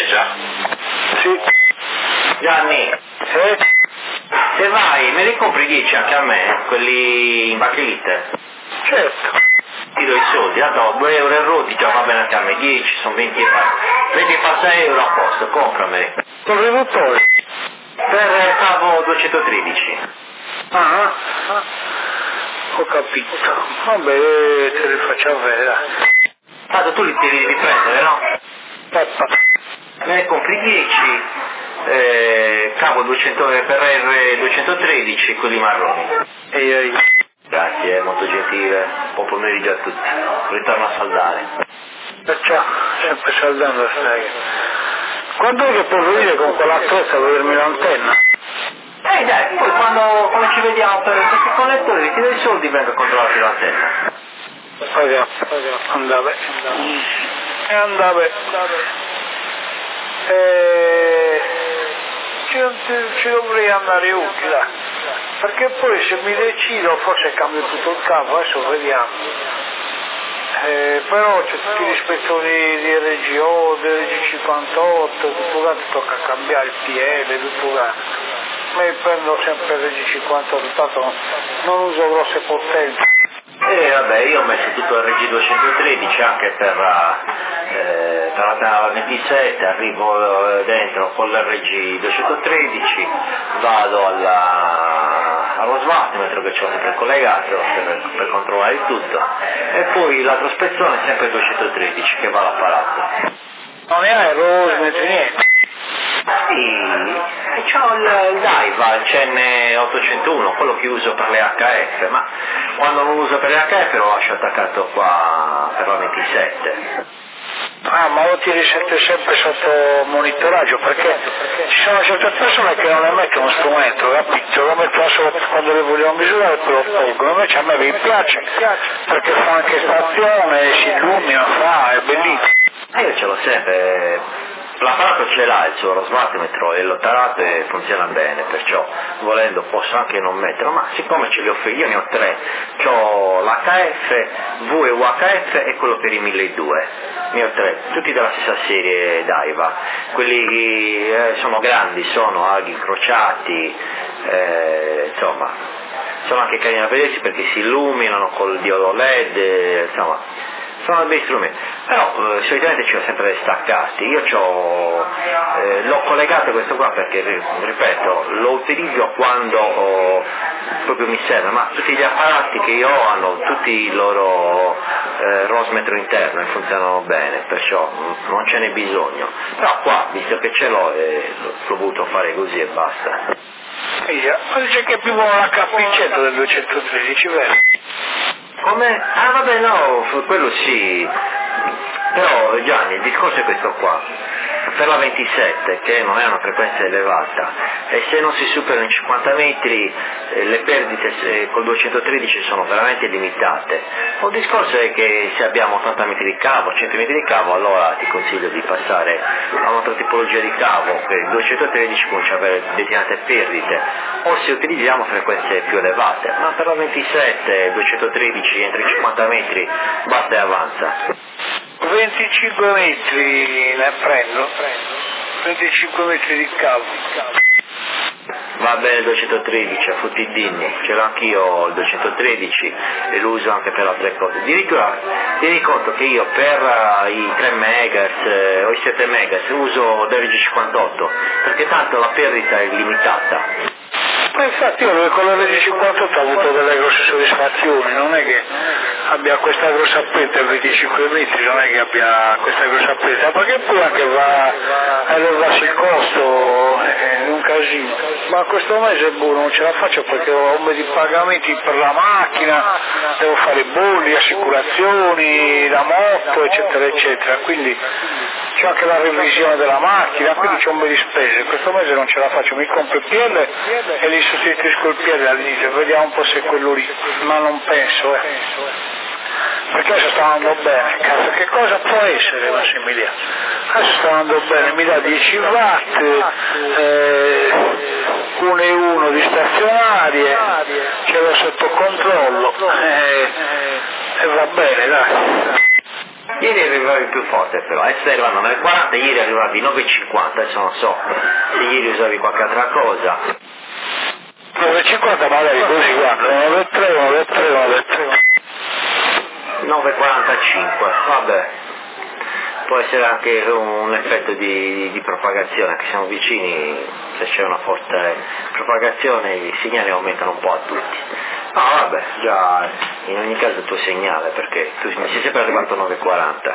chiesa. Sì. Gianni, se vai, me li compri 10 anche a me, quelli in bachelite? Certo. Ti do i soldi, do 2 euro e rotti, già va bene anche a me, 10, sono 20 e passa euro a posto, comprameli. Col riduttore? Per cavo 213. Ah, ho capito. Vabbè, te li faccio avere. Tanto tu li devi prendere, no? Peppa. Me ne compri 10, cavo 200 per R213, quelli marroni. Ehi. Grazie, molto gentile, buon pomeriggio a tutti, ritorno a saldare. Ciao, sempre saldando stai. Quando è che puoi venire con quell'attrezzo a vedermi l'antenna? Dai, poi quando ci vediamo per questi connettori, ti do i soldi e vengo a controllarti l'antenna. Andave. Ci dovrei andare utile, perché poi se mi decido forse cambio tutto il capo, adesso vediamo. Però c'è tutti gli ispezioni di RGO, di RG58, tutto là tocca cambiare il PL, tutto là. Mi prendo sempre il RG58, tanto non uso grosse potenze. Vabbè, io ho messo tutto il RG213 anche per la 27, arrivo dentro con l'RG213, vado allo smattometro che c'ho sempre collegato per controllare il tutto, e poi l'altro spezzone è sempre il 213 che va all'apparato. Non ne hai rosmetri niente? Sì, e c'ho il Daiva, il CN801, quello che uso per le HF, ma quando non uso per le HF lo lascio attaccato qua per la 27. Ah, ma lo tieni sempre sotto monitoraggio, perché ci sono certe persone che non le mettono strumento, capito? Lo mettono solo quando le vogliono misurare, poi lo tolgono. Invece a me mi piace, perché fa anche stazione, si illumina, è bellissimo. Io ce l'ho sempre. L'apparato ce l'ha il suo smattometro e l'ho tarato e funziona bene, perciò volendo posso anche non metterlo, ma siccome ce li ho io ne ho 3, ho l'HF, V e UHF e quello per i 1200, ne ho 3, tutti della stessa serie Daiva, quelli sono grandi, sono aghi incrociati, insomma, sono anche carini a vedersi perché si illuminano col diodo LED, insomma. Sono bei strumenti, però solitamente ci ho sempre staccati. Io l'ho collegato questo qua perché, ripeto, lo utilizzo quando proprio mi serve, ma tutti gli apparati che io ho hanno tutti il loro rosmetro interno e funzionano bene, perciò non ce n'è bisogno. Però qua, visto che ce l'ho, l'ho voluto fare così e basta. Ma dice che è più buono l'HP100 del 213, vero? Come? Ah vabbè no, quello sì, però Gianni il discorso è questo qua, per la 27 che non è una frequenza elevata e se non si superano i 50 metri le perdite col 213 sono veramente limitate. Il discorso è che se abbiamo 80 metri di cavo, 100 metri di cavo, allora ti consiglio di passare a un'altra tipologia di cavo, che il 213 comincia ad avere determinate perdite, o se utilizziamo frequenze più elevate, ma per la 27 213 entro i 50 metri basta e avanza. 25 metri ne prendo, 25 metri di cavo. Va bene il 213, a Futtidini, ce l'ho anch'io il 213 e lo uso anche per altre cose. Addirittura tieni conto che io per i 3 MHz o i 7 MHz uso l'RG58, perché tanto la perdita è limitata. Ma infatti io con l'RG58 ho avuto delle grosse soddisfazioni, non è che abbia questa grossa perdita a 25 metri, non è che abbia questa grossa perdita, perché poi anche va a elevarsi il costo in un casino. Ma questo mese non ce la faccio perché ho un mese di pagamenti per la macchina, devo fare bolli, assicurazioni, la moto, eccetera, eccetera, quindi c'è anche la revisione della macchina, quindi c'è un bel di spese. Questo mese non ce la faccio, mi compro il PL e li sostituisco il PL all'inizio, vediamo un po' se è quello lì, ma non penso, perché adesso sta andando bene, cazzo, che cosa può essere Massimiliano? Adesso sta andando bene, mi dà 10 watt, 1,1 di stazionarie, ce l'ho sotto controllo, e va bene, dai. Ieri arrivavi più forte però, stai arrivando 9.40, ieri arrivavi 9.50, adesso non so se ieri usavi qualche altra cosa. 9.50 magari così, guarda, 9.3, 9.45, vabbè. Può essere anche un effetto di propagazione, che siamo vicini, se c'è una forte propagazione i segnali aumentano un po' a tutti. No vabbè, già in ogni caso il tuo segnale, perché tu mi sei sempre arrivato a 9.40.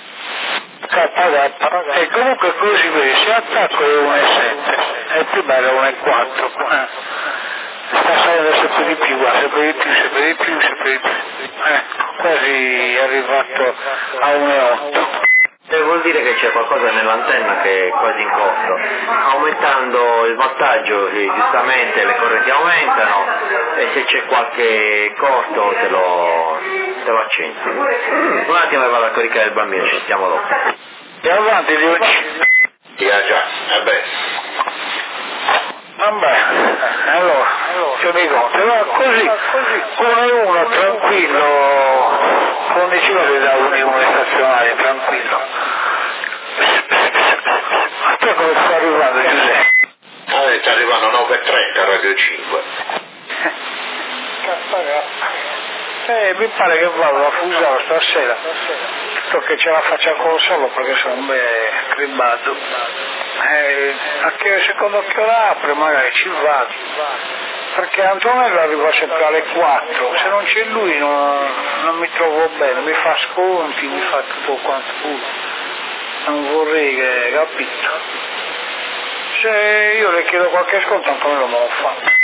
E comunque così vedi, se attacco è 1,7 e prima era 1,4, sta salendo sempre di più, sempre di più, quasi è arrivato a 1,8. Vuol dire che c'è qualcosa nell'antenna che è quasi in corto. Aumentando il voltaggio, giustamente le correnti aumentano, e se c'è qualche corto te lo accendi. Un attimo e vado a caricare il bambino, ci stiamo dopo. E avanti di oggi. Già, vabbè. Vabbè, allora, ti dico, però così, uno tranquillo, condizionale da uno stazionario, tranquillo. A te come sta arrivando Giuseppe? Sta arrivando 9.30 Radio 5. Mi pare che vado a Fusaro stasera, tutto che ce la faccia ancora solo perché sono un bel cribbato. Secondo che ora apre magari ci vado, perché Antonello arriva sempre alle 4, se non c'è lui non mi trovo bene, mi fa sconti, mi fa tutto quanto non vorrei che, capito? Se io le chiedo qualche sconto Antonello me lo fa.